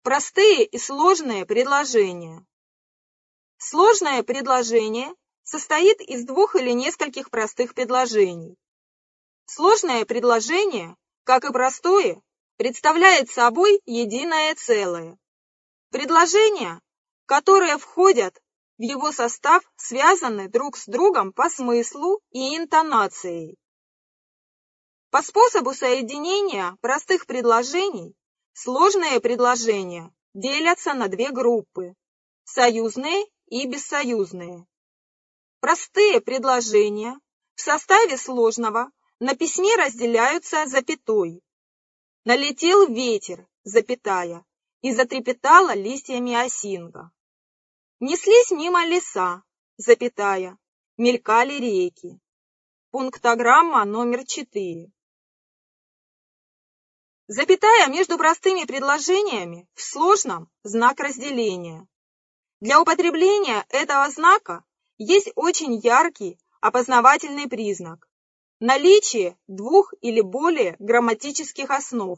Простые и сложные предложения. Сложное предложение состоит из двух или нескольких простых предложений. Сложное предложение, как и простое, представляет собой единое целое. Предложения, которые входят в его состав, связаны друг с другом по смыслу и интонацией. По способу соединения простых предложений сложные предложения делятся на две группы – союзные и бессоюзные. Простые предложения в составе сложного на письме разделяются запятой. Налетел ветер, запятая, и затрепетала листьями осинка. Неслись мимо леса, запятая, мелькали реки. Пунктограмма номер 4. Запятая между простыми предложениями в сложном – знак разделения. Для употребления этого знака есть очень яркий опознавательный признак – наличие двух или более грамматических основ.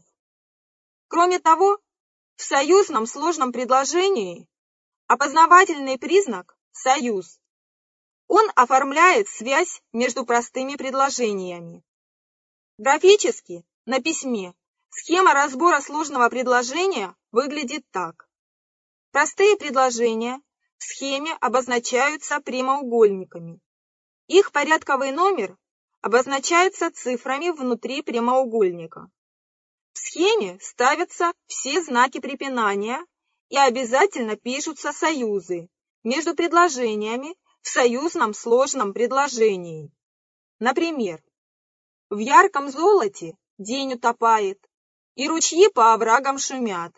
Кроме того, в союзном сложном предложении опознавательный признак – союз. Он оформляет связь между простыми предложениями. Графически на письме схема разбора сложного предложения выглядит так. Простые предложения в схеме обозначаются прямоугольниками. Их порядковый номер обозначается цифрами внутри прямоугольника. В схеме ставятся все знаки препинания и обязательно пишутся союзы между предложениями в союзном сложном предложении. Например, в ярком золоте день утопает, и ручьи по оврагам шумят.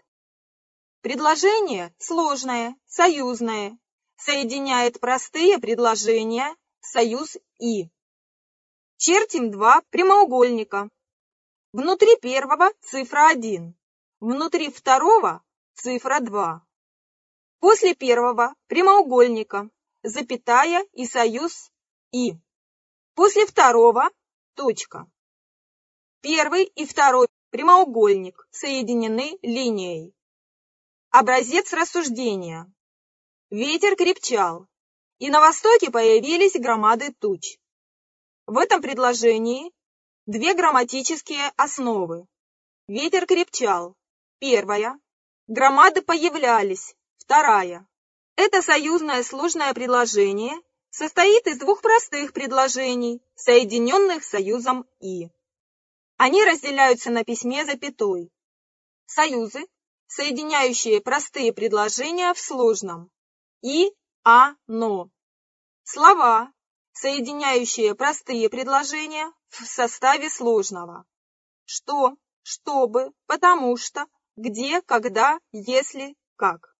Предложение сложное, союзное, соединяет простые предложения, союз «и». Чертим два прямоугольника. Внутри первого цифра 1, внутри второго цифра 2. После первого прямоугольника запятая и союз «и». После второго точка. Первый и второй прямоугольник соединены линией. Образец рассуждения. Ветер крепчал, и на востоке появились громады туч. В этом предложении две грамматические основы. Ветер крепчал, первая. Громады появлялись, вторая. Это союзное сложное предложение состоит из двух простых предложений, соединенных союзом «и». Они разделяются на письме запятой. Союзы, соединяющие простые предложения в сложном. И, а, но. Слова, соединяющие простые предложения в составе сложного. Что, чтобы, потому что, где, когда, если, как.